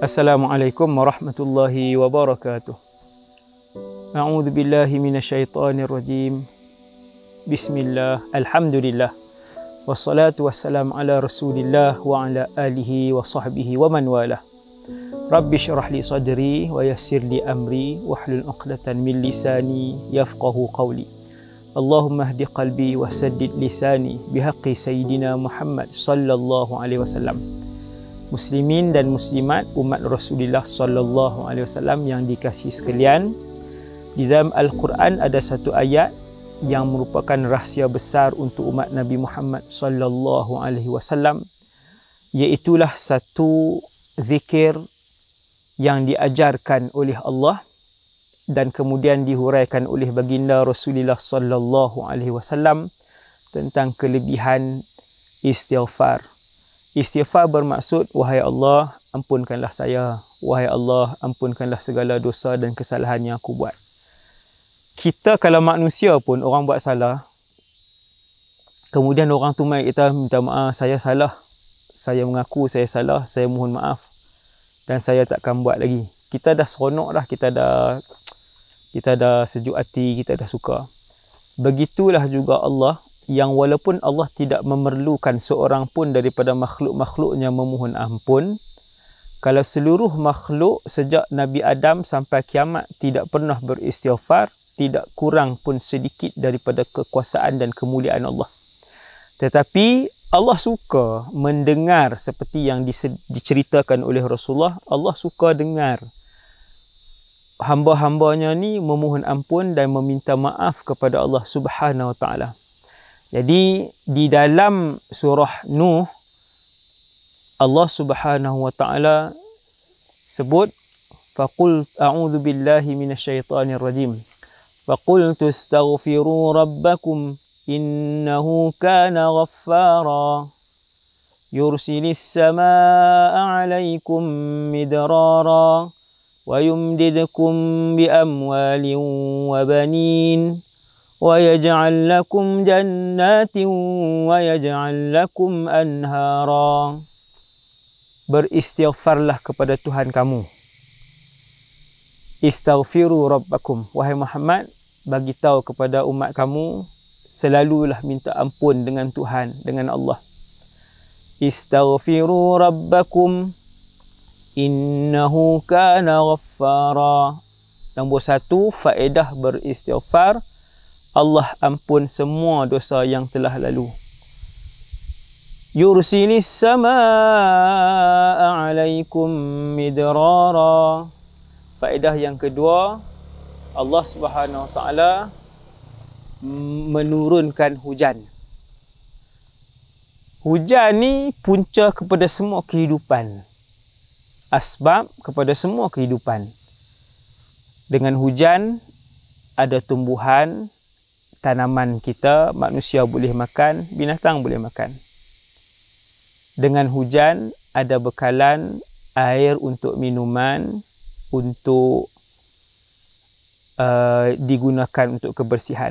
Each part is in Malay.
Assalamualaikum warahmatullahi wabarakatuh. A'udzu billahi minasyaitonir rajim. Bismillah, alhamdulillah. Wassalatu wassalamu ala Rasulillah wa ala alihi wa sahbihi wa man walah. Rabbi syrah li sadri wa yassir li amri wahlul 'uqdatan min lisani yafqahu qawli. Allahumma hdi qalbi wa saddid lisani bihaqqi sayyidina Muhammad sallallahu alaihi wasallam. Muslimin dan muslimat umat Rasulullah sallallahu alaihi wasallam yang dikasihi sekalian, di dalam Al-Quran ada satu ayat yang merupakan rahsia besar untuk umat Nabi Muhammad sallallahu alaihi wasallam, iaitulah satu zikir yang diajarkan oleh Allah dan kemudian dihuraikan oleh baginda Rasulullah sallallahu alaihi wasallam tentang kelebihan istighfar. Istighfar bermaksud, wahai Allah, ampunkanlah saya. Wahai Allah, ampunkanlah segala dosa dan kesalahan yang aku buat. Kita kalau manusia pun, orang buat salah, kemudian orang tu mai kita minta maaf, saya salah. Saya mengaku saya salah, saya mohon maaf. Dan saya takkan buat lagi. Kita dah seronok dah, kita dah sejuk hati, kita dah suka. Begitulah juga Allah, yang walaupun Allah tidak memerlukan seorang pun daripada makhluk-makhluknya memohon ampun, kalau seluruh makhluk sejak Nabi Adam sampai kiamat tidak pernah beristighfar, tidak kurang pun sedikit daripada kekuasaan dan kemuliaan Allah. Tetapi Allah suka mendengar seperti yang diceritakan oleh Rasulullah. Allah suka dengar hamba-hambanya ni memohon ampun dan meminta maaf kepada Allah Subhanahu Wa Taala. Jadi di dalam surah Nuh, Allah Subhanahu Wa Taala sebut, faqul a'udzu billahi minasyaitonir rajim. Faqultu astaghfiru rabbakum innahu kana ghaffara yursilis samaa'a 'alaikum midrara wa yumdidukum bi amwalin wa banin وَيَجْعَلْ لَكُمْ جَنَّاتٍ وَيَجْعَلْ لَكُمْ أَنْهَارًا. Beristighfarlah kepada Tuhan kamu. Istaghfiru rabbakum. Wahai Muhammad, bagi tahu kepada umat kamu, selalulah minta ampun dengan Tuhan, dengan Allah. Istaghfiru rabbakum innahu kana ghaffara. Nombor satu, faedah beristighfar, Allah ampun semua dosa yang telah lalu. Yursilis samaa'a 'alaikum midrara. Faedah yang kedua, Allah Subhanahu Wa Taala menurunkan hujan. Hujan ni punca kepada semua kehidupan. Asbab kepada semua kehidupan. Dengan hujan ada tumbuhan, tanaman kita, manusia boleh makan, binatang boleh makan. Dengan hujan ada bekalan air untuk minuman, untuk digunakan untuk kebersihan.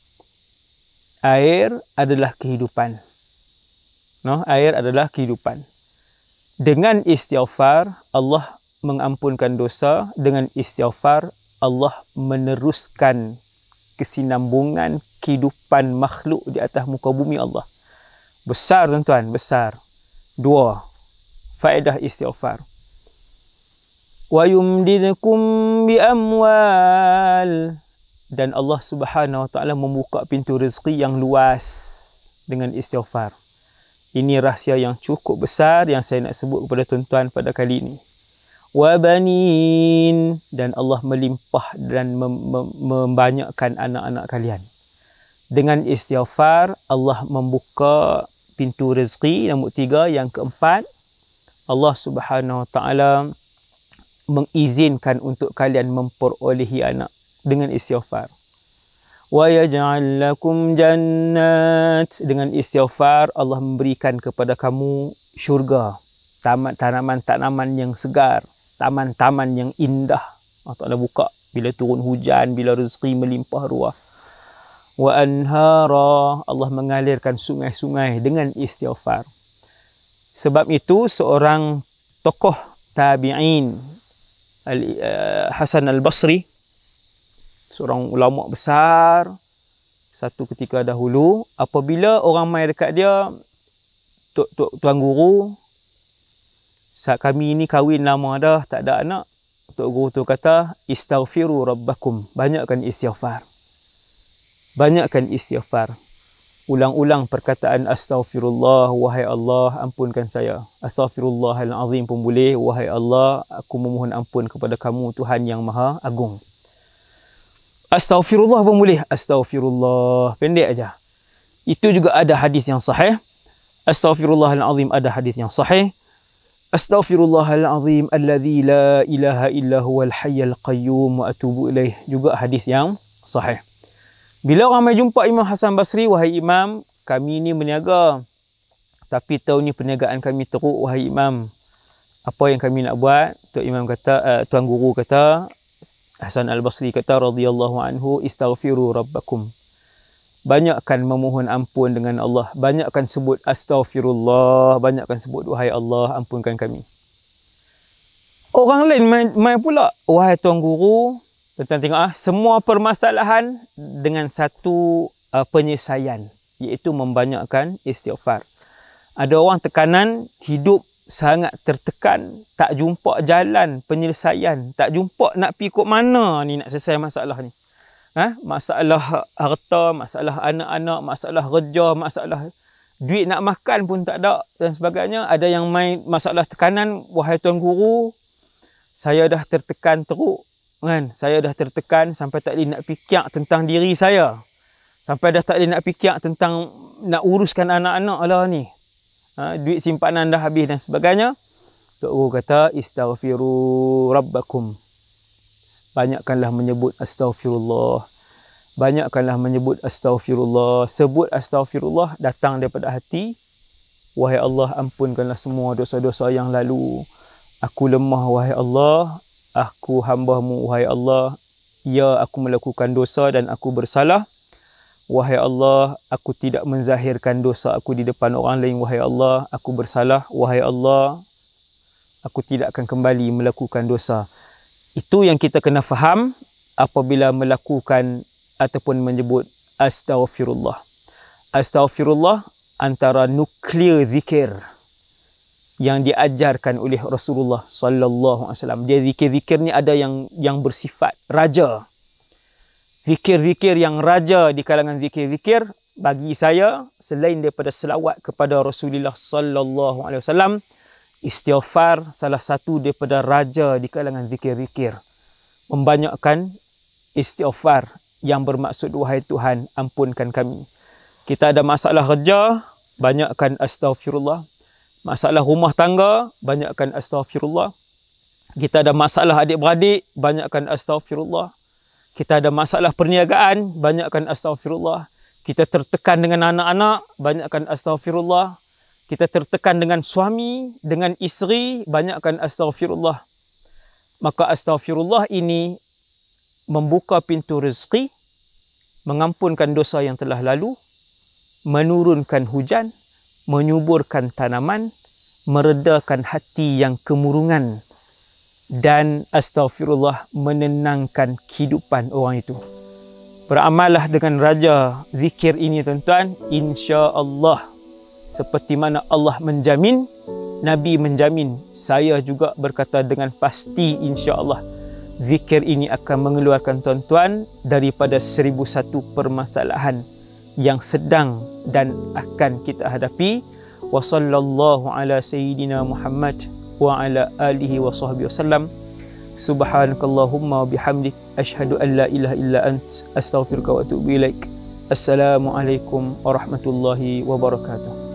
Air adalah kehidupan. Air adalah kehidupan. Dengan istighfar, Allah mengampunkan dosa. Dengan istighfar, Allah meneruskan kesinambungan kehidupan makhluk di atas muka bumi Allah. Besar tuan-tuan, besar. Dua, faedah istighfar. Wa yumdidukum bi amwal. Dan Allah Subhanahu Wa Taala membuka pintu rezeki yang luas dengan istighfar. Ini rahsia yang cukup besar yang saya nak sebut kepada tuan-tuan pada kali ini. Wa banin, dan Allah melimpah dan membanyakkan anak-anak kalian. Dengan istighfar Allah membuka pintu rezeki. Nombor tiga, yang keempat, Allah Subhanahu Wa Taala mengizinkan untuk kalian memperolehi anak dengan istighfar. Wa yaj'al lakum jannat. Dengan istighfar Allah memberikan kepada kamu syurga, tanaman-tanaman yang segar, taman-taman yang indah. Allah Ta'ala buka bila turun hujan, bila rezeki melimpah ruah. Wa anhara, Allah mengalirkan sungai-sungai dengan istighfar. Sebab itu seorang tokoh tabi'in Hasan Al-Basri, seorang ulama besar satu ketika dahulu, apabila orang mai dekat dia, tuan guru, kami ini kahwin lama dah, tak ada anak. Tok guru tu kata, istaghfiru rabbakum, banyakkan istighfar. Banyakkan istighfar. Ulang-ulang perkataan astaghfirullah, wahai Allah, ampunkan saya. Astaghfirullahalazim pun boleh, wahai Allah, aku memohon ampun kepada kamu, Tuhan yang Maha Agung. Astaghfirullah pun boleh, astaghfirullah, pendek aja. Itu juga ada hadis yang sahih. Astaghfirullahalazim ada hadis yang sahih. Astaghfirullahalazim alladzi la ilaha illa huwal hayyul qayyum wa atubu ilaih, juga hadis yang sahih. Bila orang mai jumpa Imam Hasan Basri, wahai Imam, kami ni berniaga, tapi tahun ni perniagaan kami teruk, wahai Imam. Apa yang kami nak buat? Tuan guru kata, Hasan Al-Basri kata radhiyallahu anhu, istaghfiru rabbakum. Banyakkan memohon ampun dengan Allah, banyakkan sebut astaghfirullah, banyakkan sebut wahai Allah, ampunkan kami. Orang lain mai pula, wahai tuan guru, tuan tengok semua permasalahan dengan satu penyelesaian, iaitu membanyakkan istighfar. Ada orang tekanan, hidup sangat tertekan, tak jumpa jalan penyelesaian, tak jumpa nak pergi kok mana ni nak selesai masalah ni. Masalah harta, masalah anak-anak, masalah kerja, masalah duit nak makan pun tak ada dan sebagainya. Ada yang main masalah tekanan, wahai tuan guru, saya dah tertekan teruk. Saya dah tertekan sampai tak boleh nak fikir tentang diri saya. Sampai dah tak boleh nak fikir tentang nak uruskan anak-anak lah ni. Duit simpanan dah habis dan sebagainya. Tok Guru kata, istaghfiru rabbakum. Banyakkanlah menyebut astaghfirullah. Banyakkanlah menyebut astaghfirullah. Sebut astaghfirullah datang daripada hati. Wahai Allah, ampunkanlah semua dosa-dosa yang lalu. Aku lemah, wahai Allah. Aku hamba-Mu, wahai Allah. Ya, aku melakukan dosa dan aku bersalah. Wahai Allah, aku tidak menzahirkan dosa aku di depan orang lain. Wahai Allah, aku bersalah. Wahai Allah, aku tidak akan kembali melakukan dosa. Itu yang kita kena faham apabila melakukan ataupun menyebut astaghfirullah. Astaghfirullah antara nuklear zikir yang diajarkan oleh Rasulullah sallallahu alaihi wasallam. Dia zikir-zikir ni ada yang bersifat raja. Zikir-zikir yang raja di kalangan zikir-zikir bagi saya, selain daripada selawat kepada Rasulullah sallallahu alaihi wasallam, istighfar salah satu daripada raja di kalangan zikir-zikir. Membanyakkan istighfar yang bermaksud, wahai Tuhan, ampunkan kami. Kita ada masalah kerja, banyakkan astaghfirullah. Masalah rumah tangga, banyakkan astaghfirullah. Kita ada masalah adik-beradik, banyakkan astaghfirullah. Kita ada masalah perniagaan, banyakkan astaghfirullah. Kita tertekan dengan anak-anak, banyakkan astaghfirullah. Kita tertekan dengan suami, dengan isteri, banyakkan astaghfirullah. Maka astaghfirullah ini membuka pintu rezeki, mengampunkan dosa yang telah lalu, menurunkan hujan, menyuburkan tanaman, meredakan hati yang kemurungan, dan astaghfirullah menenangkan kehidupan orang itu. Beramallah dengan raja zikir ini tuan-tuan, insya-Allah seperti mana Allah menjamin, Nabi menjamin, saya juga berkata dengan pasti insya-Allah zikir ini akan mengeluarkan tuan-tuan daripada 1001 permasalahan yang sedang dan akan kita hadapi. Wa sallallahu ala sayyidina Muhammad wa ala alihi wa sahbihi wasallam. Subhanakallahumma wa bihamdik asyhadu an la ilaha illa ant astaghfiruka wa atubu ilaik. Assalamualaikum warahmatullahi wabarakatuh.